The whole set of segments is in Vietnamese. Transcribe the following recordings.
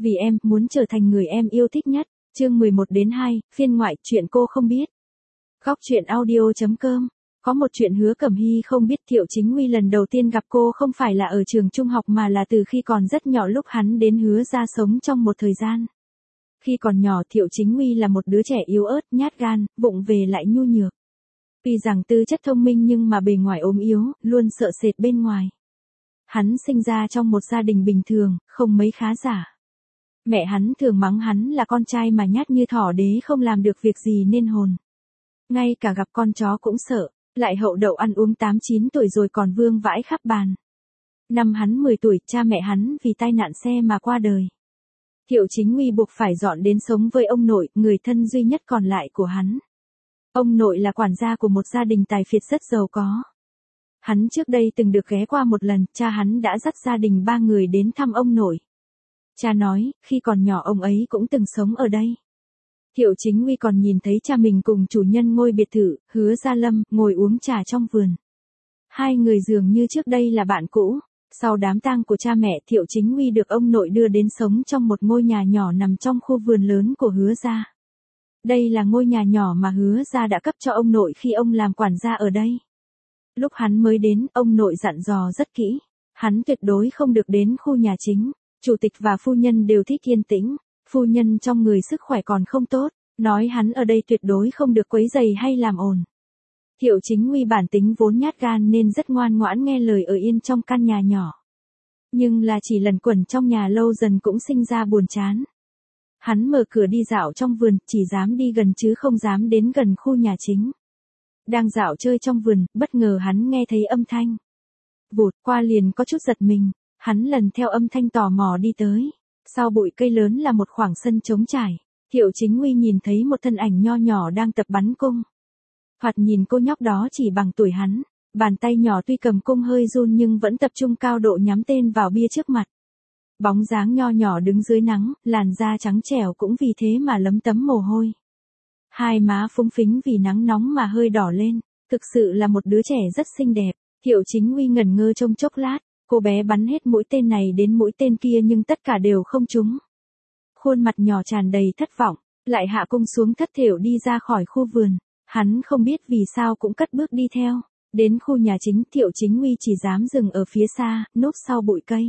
Vì em muốn trở thành người em yêu thích nhất. Chương 11-2, phiên ngoại, chuyện cô không biết. Góc truyện audio.com. Có một chuyện Hứa Cẩm Hy không biết, Thiệu Chính Nguy lần đầu tiên gặp cô không phải là ở trường trung học mà là từ khi còn rất nhỏ, lúc hắn đến Hứa gia sống trong một thời gian. Khi còn nhỏ, Thiệu Chính Nguy là một đứa trẻ yếu ớt, nhát gan, vụng về lại nhu nhược. Tuy rằng tư chất thông minh nhưng mà bề ngoài ốm yếu, luôn sợ sệt bên ngoài. Hắn sinh ra trong một gia đình bình thường, không mấy khá giả. Mẹ hắn thường mắng hắn là con trai mà nhát như thỏ đế, không làm được việc gì nên hồn. Ngay cả gặp con chó cũng sợ, lại hậu đậu ăn uống 8-9 tuổi rồi còn vương vãi khắp bàn. Năm hắn 10 tuổi, cha mẹ hắn vì tai nạn xe mà qua đời. Thiệu Chính Nguy buộc phải dọn đến sống với ông nội, người thân duy nhất còn lại của hắn. Ông nội là quản gia của một gia đình tài phiệt rất giàu có. Hắn trước đây từng được ghé qua một lần, cha hắn đã dắt gia đình 3 người đến thăm ông nội. Cha nói, khi còn nhỏ ông ấy cũng từng sống ở đây. Thiệu Chính Nguy còn nhìn thấy cha mình cùng chủ nhân ngôi biệt thự, Hứa Gia Lâm, ngồi uống trà trong vườn. Hai người dường như trước đây là bạn cũ. Sau đám tang của cha mẹ, Thiệu Chính Nguy được ông nội đưa đến sống trong một ngôi nhà nhỏ nằm trong khu vườn lớn của Hứa gia. Đây là ngôi nhà nhỏ mà Hứa gia đã cấp cho ông nội khi ông làm quản gia ở đây. Lúc hắn mới đến, ông nội dặn dò rất kỹ. Hắn tuyệt đối không được đến khu nhà chính. Chủ tịch và phu nhân đều thích yên tĩnh. Phu nhân trong người sức khỏe còn không tốt, nói hắn ở đây tuyệt đối không được quấy rầy hay làm ồn. Thiệu Chính Nguy bản tính vốn nhát gan nên rất ngoan ngoãn nghe lời ở yên trong căn nhà nhỏ. Nhưng là chỉ lẩn quẩn trong nhà lâu dần cũng sinh ra buồn chán. Hắn mở cửa đi dạo trong vườn, chỉ dám đi gần chứ không dám đến gần khu nhà chính. Đang dạo chơi trong vườn, bất ngờ hắn nghe thấy âm thanh. Vụt qua liền có chút giật mình, hắn lần theo âm thanh tò mò đi tới. Sau bụi cây lớn là một khoảng sân trống trải. Thiệu Chính Nguy nhìn thấy một thân ảnh nho nhỏ đang tập bắn cung. Thoạt nhìn cô nhóc đó chỉ bằng tuổi hắn, bàn tay nhỏ tuy cầm cung hơi run nhưng vẫn tập trung cao độ nhắm tên vào bia trước mặt. Bóng dáng nho nhỏ đứng dưới nắng, làn da trắng trẻo cũng vì thế mà lấm tấm mồ hôi. Hai má phúng phính vì nắng nóng mà hơi đỏ lên, thực sự là một đứa trẻ rất xinh đẹp. Thiệu Chính Nguy ngẩn ngơ trong chốc lát, cô bé bắn hết mũi tên này đến mũi tên kia nhưng tất cả đều không trúng. Khuôn mặt nhỏ tràn đầy thất vọng, lại hạ cung xuống thất thểu đi ra khỏi khu vườn. Hắn không biết vì sao cũng cất bước đi theo. Đến khu nhà chính, Thiệu Chính Nguy chỉ dám dừng ở phía xa, núp sau bụi cây.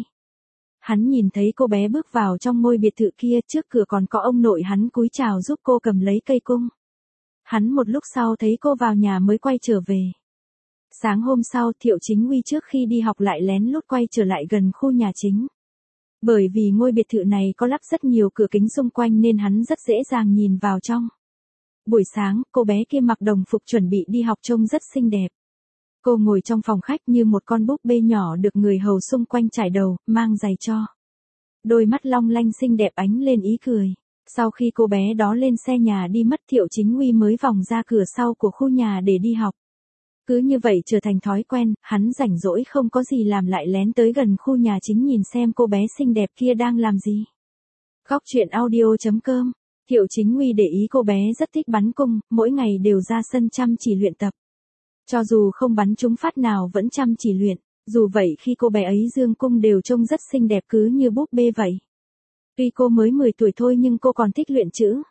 Hắn nhìn thấy cô bé bước vào trong ngôi biệt thự kia, trước cửa còn có ông nội hắn cúi chào giúp cô cầm lấy cây cung. Hắn một lúc sau thấy cô vào nhà mới quay trở về. Sáng hôm sau, Thiệu Chính Nguy trước khi đi học lại lén lút quay trở lại gần khu nhà chính. Bởi vì ngôi biệt thự này có lắp rất nhiều cửa kính xung quanh nên hắn rất dễ dàng nhìn vào trong. Buổi sáng, cô bé kia mặc đồng phục chuẩn bị đi học trông rất xinh đẹp. Cô ngồi trong phòng khách như một con búp bê nhỏ được người hầu xung quanh trải đầu, mang giày cho. Đôi mắt long lanh xinh đẹp ánh lên ý cười. Sau khi cô bé đó lên xe nhà đi mất, Thiệu Chính Nguy mới vòng ra cửa sau của khu nhà để đi học. Cứ như vậy trở thành thói quen, hắn rảnh rỗi không có gì làm lại lén tới gần khu nhà chính nhìn xem cô bé xinh đẹp kia đang làm gì. Góc truyện audio.com. Thiệu Chính Nguy để ý cô bé rất thích bắn cung, mỗi ngày đều ra sân chăm chỉ luyện tập. Cho dù không bắn trúng phát nào vẫn chăm chỉ luyện, dù vậy khi cô bé ấy giương cung đều trông rất xinh đẹp cứ như búp bê vậy. Tuy cô mới 10 tuổi thôi nhưng cô còn thích luyện chữ.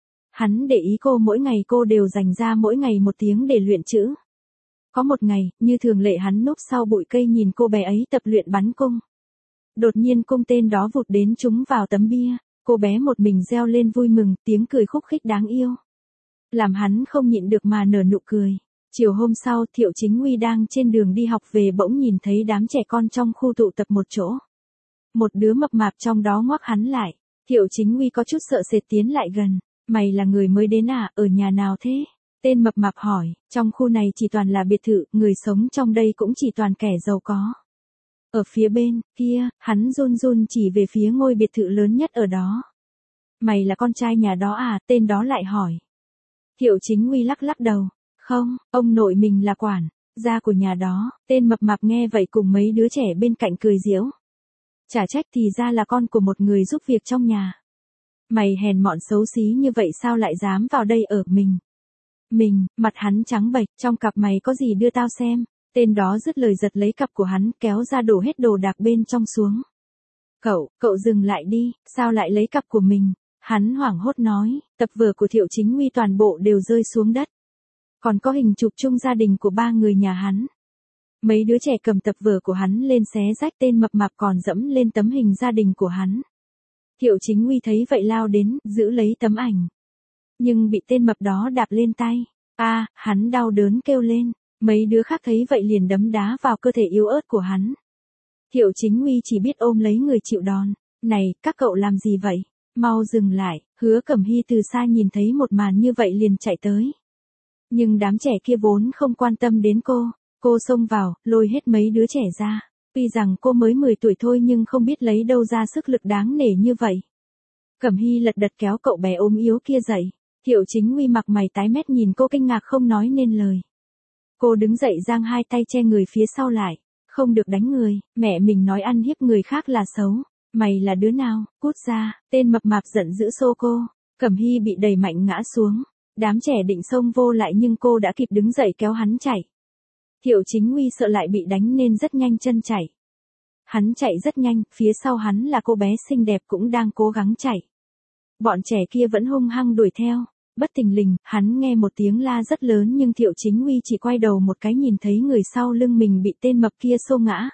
Hắn để ý mỗi ngày cô đều dành ra mỗi ngày 1 tiếng để luyện chữ. Có một ngày, như thường lệ hắn núp sau bụi cây nhìn cô bé ấy tập luyện bắn cung. Đột nhiên cung tên đó vụt đến trúng vào tấm bia, cô bé một mình reo lên vui mừng, tiếng cười khúc khích đáng yêu. Làm hắn không nhịn được mà nở nụ cười. Chiều hôm sau, Thiệu Chính Nguy đang trên đường đi học về bỗng nhìn thấy đám trẻ con trong khu tụ tập một chỗ. Một đứa mập mạp trong đó ngoắc hắn lại. Thiệu Chính Nguy có chút sợ sệt tiến lại gần. Mày là người mới đến à, ở nhà nào thế? Tên mập mạp hỏi, trong khu này chỉ toàn là biệt thự, người sống trong đây cũng chỉ toàn kẻ giàu có. Ở phía bên kia, hắn run run chỉ về phía ngôi biệt thự lớn nhất ở đó. Mày là con trai nhà đó à, tên đó lại hỏi. Thiệu Chính Nguy lắc lắc đầu, không, ông nội mình là quản gia của nhà đó. Tên mập mạp nghe vậy cùng mấy đứa trẻ bên cạnh cười giễu. Chả trách thì ra là con của một người giúp việc trong nhà. Mày hèn mọn xấu xí như vậy sao lại dám vào đây ở mình, mặt hắn trắng bệch, trong cặp mày có gì đưa tao xem. Tên đó dứt lời giật lấy cặp của hắn kéo ra đổ hết đồ đạc bên trong xuống. Cậu dừng lại đi, sao lại lấy cặp của mình? Hắn hoảng hốt nói, tập vở của Thiệu Chính Nguy toàn bộ đều rơi xuống đất. Còn có hình chụp chung gia đình của 3 người nhà hắn. Mấy đứa trẻ cầm tập vở của hắn lên xé rách, tên mập mạp còn dẫm lên tấm hình gia đình của hắn. Thiệu Chính Nguy thấy vậy lao đến, giữ lấy tấm ảnh. Nhưng bị tên mập đó đạp lên tay. Hắn đau đớn kêu lên. Mấy đứa khác thấy vậy liền đấm đá vào cơ thể yếu ớt của hắn. Thiệu Chính Nguy chỉ biết ôm lấy người chịu đòn. Này, các cậu làm gì vậy? Mau dừng lại. Hứa Cẩm Hy từ xa nhìn thấy một màn như vậy liền chạy tới. Nhưng đám trẻ kia vốn không quan tâm đến cô. Cô xông vào, lôi hết mấy đứa trẻ ra. Tuy rằng cô mới 10 tuổi thôi nhưng không biết lấy đâu ra sức lực đáng nể như vậy. Cẩm Hy lật đật kéo cậu bé ốm yếu kia dậy. Thiệu Chính Nguy mặt mày tái mét nhìn cô kinh ngạc không nói nên lời. Cô đứng dậy giang hai tay che người phía sau lại. Không được đánh người, mẹ mình nói ăn hiếp người khác là xấu. Mày là đứa nào, cút ra, tên mập mạp giận dữ xô cô. Cẩm Hy bị đẩy mạnh ngã xuống. Đám trẻ định xông vô lại nhưng cô đã kịp đứng dậy kéo hắn chạy. Thiệu Chính Nguy sợ lại bị đánh nên rất nhanh chân chạy. Hắn chạy rất nhanh, phía sau hắn là cô bé xinh đẹp cũng đang cố gắng chạy. Bọn trẻ kia vẫn hung hăng đuổi theo. Bất thình lình, hắn nghe một tiếng la rất lớn nhưng Thiệu Chính Nguy chỉ quay đầu một cái nhìn thấy người sau lưng mình bị tên mập kia xô ngã.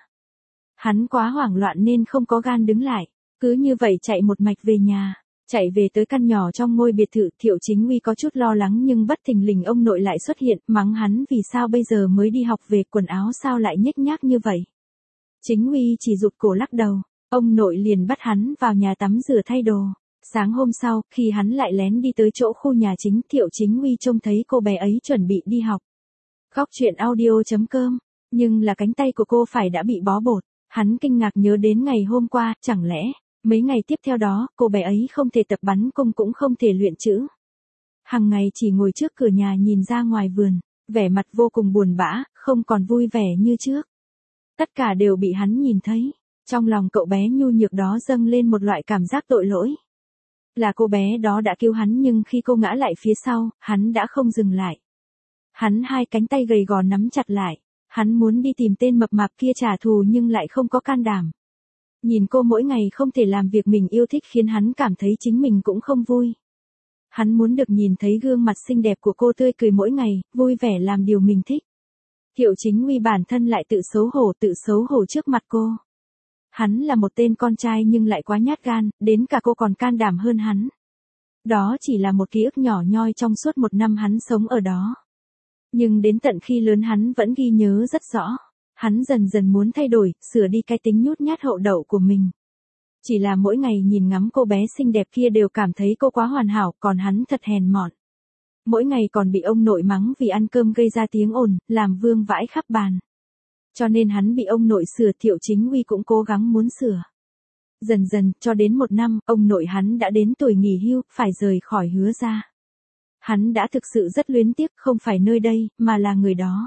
Hắn quá hoảng loạn nên không có gan đứng lại, cứ như vậy chạy một mạch về nhà. Chạy về tới căn nhỏ trong ngôi biệt thự, Thiệu Chính Nguy có chút lo lắng nhưng bất thình lình ông nội lại xuất hiện, mắng hắn vì sao bây giờ mới đi học về, quần áo sao lại nhếch nhác như vậy. Chính Nguy chỉ rụt cổ lắc đầu, ông nội liền bắt hắn vào nhà tắm rửa thay đồ. Sáng hôm sau, khi hắn lại lén đi tới chỗ khu nhà chính, Thiệu Chính Nguy trông thấy cô bé ấy chuẩn bị đi học. Góc truyện audio.com, nhưng là cánh tay của cô phải đã bị bó bột. Hắn kinh ngạc nhớ đến ngày hôm qua, chẳng lẽ, mấy ngày tiếp theo đó, cô bé ấy không thể tập bắn cung cũng không thể luyện chữ. Hằng ngày chỉ ngồi trước cửa nhà nhìn ra ngoài vườn, vẻ mặt vô cùng buồn bã, không còn vui vẻ như trước. Tất cả đều bị hắn nhìn thấy. Trong lòng cậu bé nhu nhược đó dâng lên một loại cảm giác tội lỗi. Là cô bé đó đã cứu hắn nhưng khi cô ngã lại phía sau, hắn đã không dừng lại. Hắn hai cánh tay gầy gò nắm chặt lại. Hắn muốn đi tìm tên mập mạp kia trả thù nhưng lại không có can đảm. Nhìn cô mỗi ngày không thể làm việc mình yêu thích khiến hắn cảm thấy chính mình cũng không vui. Hắn muốn được nhìn thấy gương mặt xinh đẹp của cô tươi cười mỗi ngày, vui vẻ làm điều mình thích. Thiệu Chính Nguy bản thân lại tự xấu hổ trước mặt cô. Hắn là một tên con trai nhưng lại quá nhát gan, đến cả cô còn can đảm hơn hắn. Đó chỉ là một ký ức nhỏ nhoi trong suốt 1 năm hắn sống ở đó. Nhưng đến tận khi lớn hắn vẫn ghi nhớ rất rõ. Hắn dần dần muốn thay đổi, sửa đi cái tính nhút nhát hậu đậu của mình. Chỉ là mỗi ngày nhìn ngắm cô bé xinh đẹp kia đều cảm thấy cô quá hoàn hảo, còn hắn thật hèn mọn. Mỗi ngày còn bị ông nội mắng vì ăn cơm gây ra tiếng ồn, làm vương vãi khắp bàn. Cho nên hắn bị ông nội sửa, Thiệu Chính Nguy cũng cố gắng muốn sửa. Dần dần, cho đến 1 năm, ông nội hắn đã đến tuổi nghỉ hưu, phải rời khỏi Hứa gia. Hắn đã thực sự rất luyến tiếc, không phải nơi đây, mà là người đó.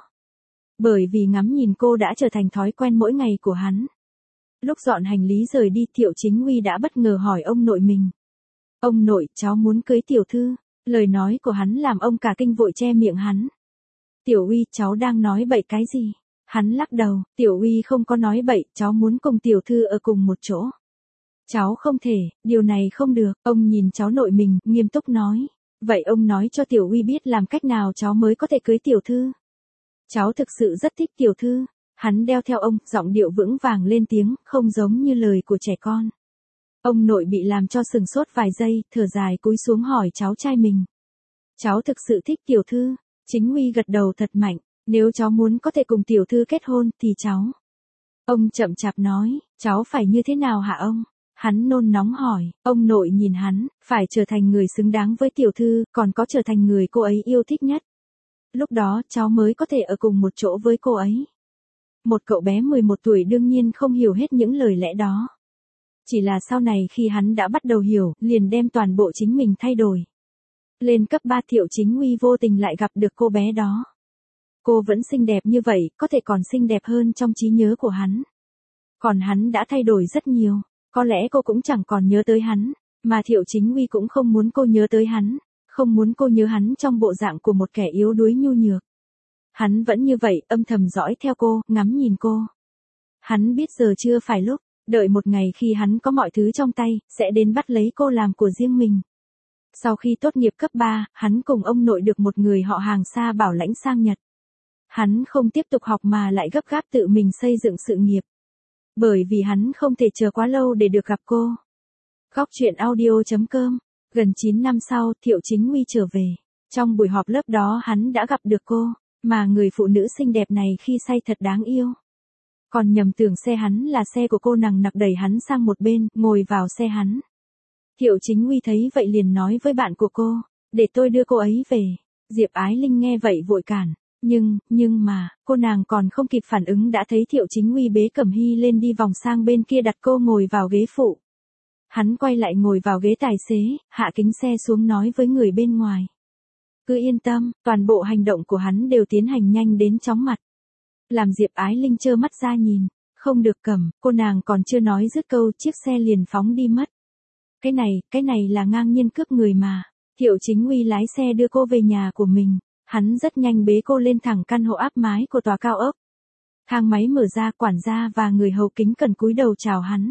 Bởi vì ngắm nhìn cô đã trở thành thói quen mỗi ngày của hắn. Lúc dọn hành lý rời đi, Thiệu Chính Nguy đã bất ngờ hỏi ông nội mình. Ông nội, cháu muốn cưới tiểu thư. Lời nói của hắn làm ông cả kinh vội che miệng hắn. Tiểu Uy, cháu đang nói bậy cái gì? Hắn lắc đầu, Tiểu Uy không có nói bậy, cháu muốn cùng tiểu thư ở cùng một chỗ. Cháu không thể, điều này không được, ông nhìn cháu nội mình, nghiêm túc nói. Vậy ông nói cho Tiểu Uy biết làm cách nào cháu mới có thể cưới tiểu thư. Cháu thực sự rất thích tiểu thư. Hắn đeo theo ông, giọng điệu vững vàng lên tiếng, không giống như lời của trẻ con. Ông nội bị làm cho sừng sốt vài giây, thở dài cúi xuống hỏi cháu trai mình. Cháu thực sự thích tiểu thư. Chính Nguy gật đầu thật mạnh. Nếu cháu muốn có thể cùng tiểu thư kết hôn, thì cháu. Ông chậm chạp nói, cháu phải như thế nào hả ông? Hắn nôn nóng hỏi, ông nội nhìn hắn, phải trở thành người xứng đáng với tiểu thư, còn có trở thành người cô ấy yêu thích nhất. Lúc đó cháu mới có thể ở cùng một chỗ với cô ấy. Một cậu bé 11 tuổi đương nhiên không hiểu hết những lời lẽ đó. Chỉ là sau này khi hắn đã bắt đầu hiểu, liền đem toàn bộ chính mình thay đổi. Lên cấp 3 Thiệu Chính Nguy vô tình lại gặp được cô bé đó. Cô vẫn xinh đẹp như vậy, có thể còn xinh đẹp hơn trong trí nhớ của hắn. Còn hắn đã thay đổi rất nhiều, có lẽ cô cũng chẳng còn nhớ tới hắn, mà Thiệu Chính Nguy cũng không muốn cô nhớ tới hắn, không muốn cô nhớ hắn trong bộ dạng của một kẻ yếu đuối nhu nhược. Hắn vẫn như vậy, âm thầm dõi theo cô, ngắm nhìn cô. Hắn biết giờ chưa phải lúc, Đợi một ngày khi hắn có mọi thứ trong tay, sẽ đến bắt lấy cô làm của riêng mình. Sau khi tốt nghiệp cấp 3, hắn cùng ông nội được một người họ hàng xa bảo lãnh sang Nhật. Hắn không tiếp tục học mà lại gấp gáp tự mình xây dựng sự nghiệp. Bởi vì hắn không thể chờ quá lâu để được gặp cô. Góc truyện audio.com. Gần 9 năm sau, Thiệu Chính Nguy trở về. Trong buổi họp lớp đó hắn đã gặp được cô, mà người phụ nữ xinh đẹp này khi say thật đáng yêu. Còn nhầm tưởng xe hắn là xe của cô, nằng nặc đẩy hắn sang một bên, ngồi vào xe hắn. Thiệu Chính Nguy thấy vậy liền nói với bạn của cô, để tôi đưa cô ấy về. Diệp Ái Linh nghe vậy vội cản. Nhưng mà, cô nàng còn không kịp phản ứng đã thấy Thiệu Chính Nguy bế Cẩm Hy lên đi vòng sang bên kia đặt cô ngồi vào ghế phụ. Hắn quay lại ngồi vào ghế tài xế, hạ kính xe xuống nói với người bên ngoài. Cứ yên tâm, toàn bộ hành động của hắn đều tiến hành nhanh đến chóng mặt. Làm Diệp Ái Linh trơ mắt ra nhìn, không được cầm, cô nàng còn chưa nói dứt câu chiếc xe liền phóng đi mất. Cái này là ngang nhiên cướp người mà. Thiệu Chính Nguy lái xe đưa cô về nhà của mình. Hắn rất nhanh bế cô lên thẳng căn hộ áp mái của tòa cao ốc. Thang máy mở ra, quản gia và người hầu kính cẩn cúi đầu chào hắn.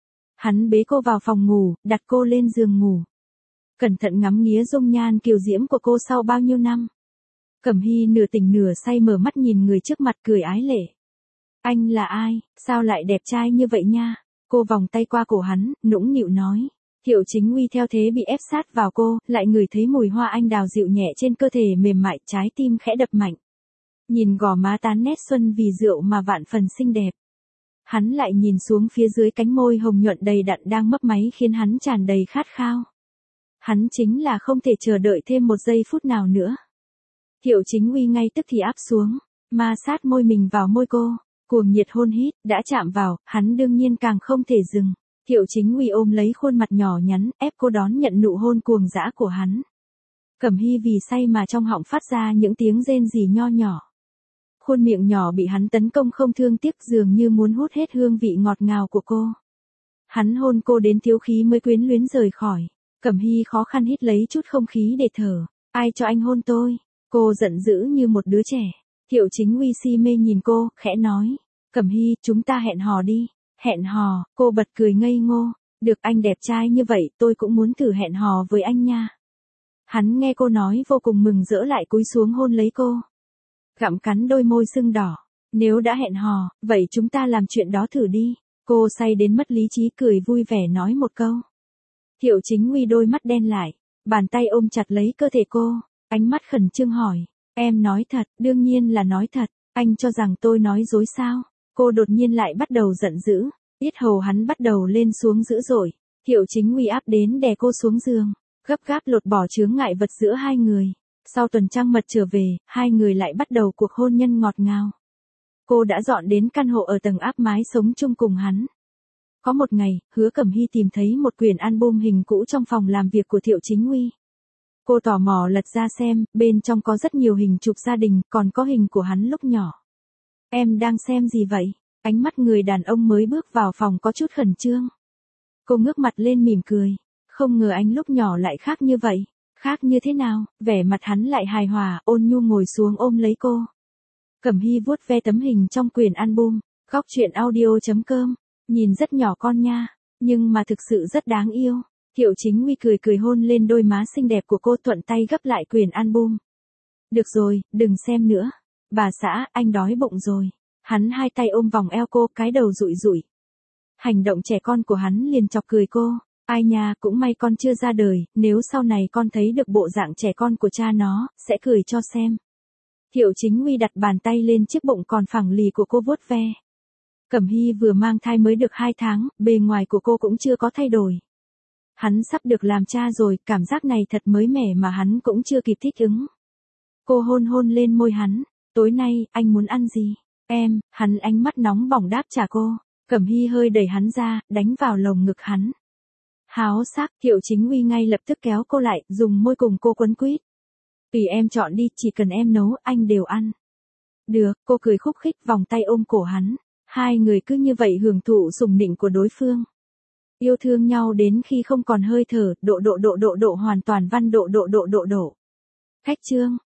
Hắn bế cô vào phòng ngủ, đặt cô lên giường ngủ. Cẩn thận ngắm nghía dung nhan kiều diễm của cô sau bao nhiêu năm. Cẩm Hy nửa tỉnh nửa say mở mắt nhìn người trước mặt cười ái lệ. Anh là ai, sao lại đẹp trai như vậy nha? Cô vòng tay qua cổ hắn, nũng nịu nói. Thiệu Chính Nguy theo thế bị ép sát vào cô, lại ngửi thấy mùi hoa anh đào dịu nhẹ trên cơ thể mềm mại, trái tim khẽ đập mạnh. Nhìn gò má tán nét xuân vì rượu mà vạn phần xinh đẹp. Hắn lại nhìn xuống phía dưới cánh môi hồng nhuận đầy đặn đang mấp máy khiến hắn tràn đầy khát khao. Hắn chính là không thể chờ đợi thêm một giây phút nào nữa. Thiệu Chính Nguy ngay tức thì áp xuống, ma sát môi mình vào môi cô, cuồng nhiệt hôn hít, đã chạm vào, hắn đương nhiên càng không thể dừng. Thiệu Chính Nguy ôm lấy khuôn mặt nhỏ nhắn, ép cô đón nhận nụ hôn cuồng dã của hắn. Cẩm Hy vì say mà trong họng phát ra những tiếng rên rỉ nho nhỏ. Khuôn miệng nhỏ bị hắn tấn công không thương tiếc, dường như muốn hút hết hương vị ngọt ngào của cô. Hắn hôn cô đến thiếu khí mới quyến luyến rời khỏi. Cẩm Hy khó khăn hít lấy chút không khí để thở. Ai cho anh hôn tôi? Cô giận dữ như một đứa trẻ. Thiệu Chính Nguy si mê nhìn cô, khẽ nói. Cẩm Hy, chúng ta hẹn hò đi. Hẹn hò, cô bật cười ngây ngô. Được, anh đẹp trai như vậy, tôi cũng muốn thử hẹn hò với anh nha. Hắn nghe cô nói vô cùng mừng rỡ, lại cúi xuống hôn lấy cô. Gặm cắn đôi môi sưng đỏ. Nếu đã hẹn hò, vậy chúng ta làm chuyện đó thử đi. Cô say đến mất lý trí cười vui vẻ nói một câu. Thiệu Chính Nguy đôi mắt đen lại, bàn tay ôm chặt lấy cơ thể cô, ánh mắt khẩn trương hỏi. Em nói thật, đương nhiên là nói thật, anh cho rằng tôi nói dối sao? Cô đột nhiên lại bắt đầu giận dữ, yết hầu hắn bắt đầu lên xuống dữ dội. Thiệu Chính Nguy áp đến đè cô xuống giường, gấp gáp lột bỏ chướng ngại vật giữa hai người. Sau tuần trăng mật trở về, hai người lại bắt đầu cuộc hôn nhân ngọt ngào. Cô đã dọn đến căn hộ ở tầng áp mái sống chung cùng hắn. Có một ngày, Hứa Cẩm Hy tìm thấy một quyển album hình cũ trong phòng làm việc của Thiệu Chính Nguy. Cô tò mò lật ra xem, bên trong có rất nhiều hình chụp gia đình, còn có hình của hắn lúc nhỏ. Em đang xem gì vậy? Ánh mắt người đàn ông mới bước vào phòng có chút khẩn trương. Cô ngước mặt lên mỉm cười. Không ngờ anh lúc nhỏ lại khác như vậy. Khác như thế nào? Vẻ mặt hắn lại hài hòa, ôn nhu ngồi xuống ôm lấy cô. Cẩm Hy vuốt ve tấm hình trong quyển album. Góc truyện audio.com. Nhìn rất nhỏ con nha, nhưng mà thực sự rất đáng yêu. Thiệu Chính Nguy cười cười hôn lên đôi má xinh đẹp của cô, thuận tay gấp lại quyển album. Được rồi, đừng xem nữa. Bà xã, anh đói bụng rồi. Hắn hai tay ôm vòng eo cô, cái đầu rụi rụi. Hành động trẻ con của hắn liền chọc cười cô. Ai nha, cũng may con chưa ra đời, nếu sau này con thấy được bộ dạng trẻ con của cha nó, sẽ cười cho xem. Thiệu Chính Nguy đặt bàn tay lên chiếc bụng còn phẳng lì của cô vuốt ve. Cẩm Hy vừa mang thai mới được 2 tháng, bề ngoài của cô cũng chưa có thay đổi. Hắn sắp được làm cha rồi, cảm giác này thật mới mẻ mà hắn cũng chưa kịp thích ứng. Cô hôn lên môi hắn. Tối nay, anh muốn ăn gì? Em, hắn ánh mắt nóng bỏng đáp trả cô. Cẩm Hy hơi đẩy hắn ra, đánh vào lồng ngực hắn. Háo sắc, Thiệu Chính Nguy ngay lập tức kéo cô lại, dùng môi cùng cô quấn quýt. Tùy em chọn đi, chỉ cần em nấu, anh đều ăn. Được, cô cười khúc khích vòng tay ôm cổ hắn. Hai người cứ như vậy hưởng thụ sủng nịnh của đối phương. Yêu thương nhau đến khi không còn hơi thở, độ hoàn toàn văn độ. Khách chương.